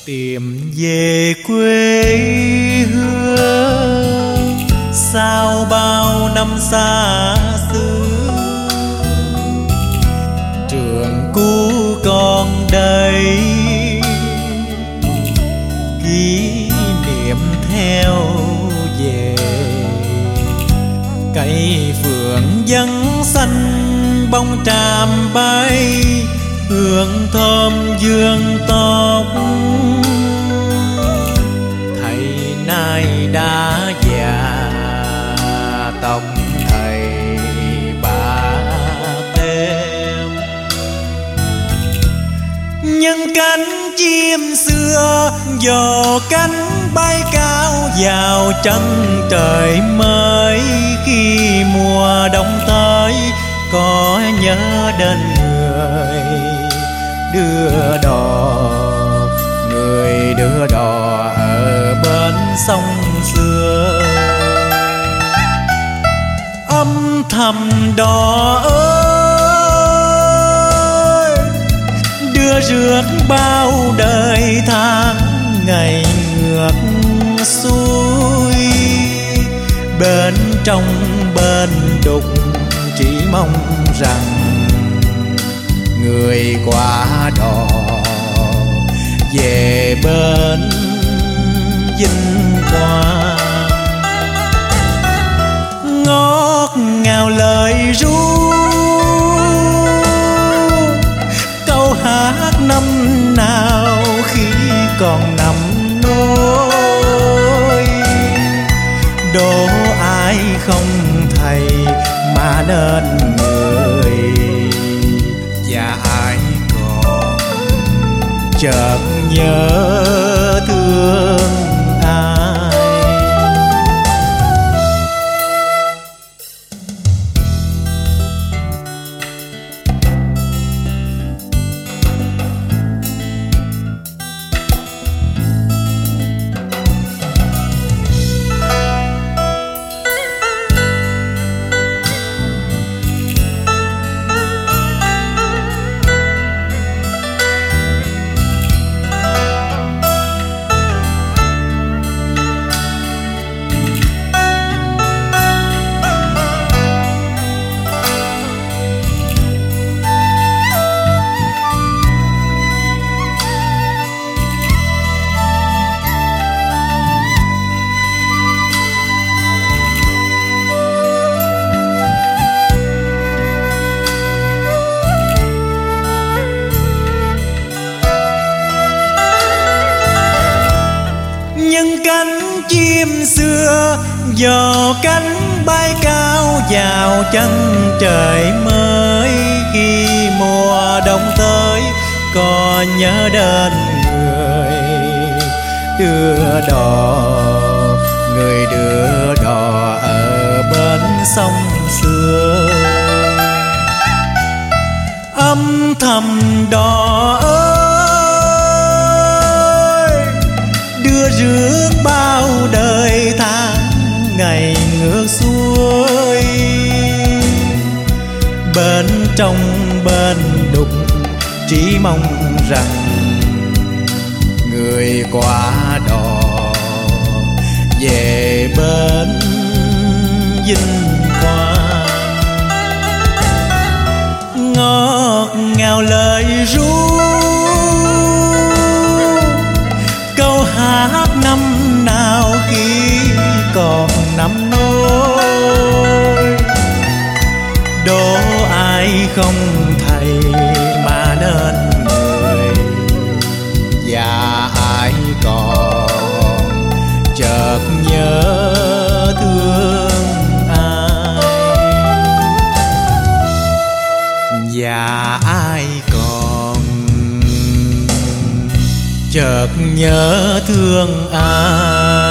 tìm về quê hương sau bao năm xa xứ. Trường cũ còn đây kỷ niệm theo về, cây phượng vắng xanh bông tràm bay, hương thơm dương tóc. Thầy nay đã già, tóc thầy bạc thêm. Nhưng cánh chim xưa giò cánh bay cao vào chân trời mới. Khi mùa đông tới có nhớ đến người đưa đò, người đưa đò ở bên sông xưa. Âm thầm đò ơi, đưa rước bao đời tháng ngày ngược xuôi. Bên trong bên đục chỉ mong rằng người qua đò về bên vinh quang. Ngọt ngào lời ru câu hát năm nào khi còn nằm nôi. Đố ai không thầy mà nên người, và ai còn chợt nhớ thương ai. Cánh chim xưa giò cánh bay cao vào chân trời mới. Khi mùa đông tới có nhớ đến người đưa đò, người đưa đò ở bên sông xưa. Âm thầm đò ơi, đưa rước bao đời tháng ngày ngược xuôi. Bên trong bên đục chỉ mong rằng người qua đò về bên vinh quang. Ngọt ngào lời ru câu hát năm nào khi còn nằm nôi. Đố ai không thầy mà nên người, và ai còn chợt nhớ thương ai. Và ai còn chợt nhớ thương ai.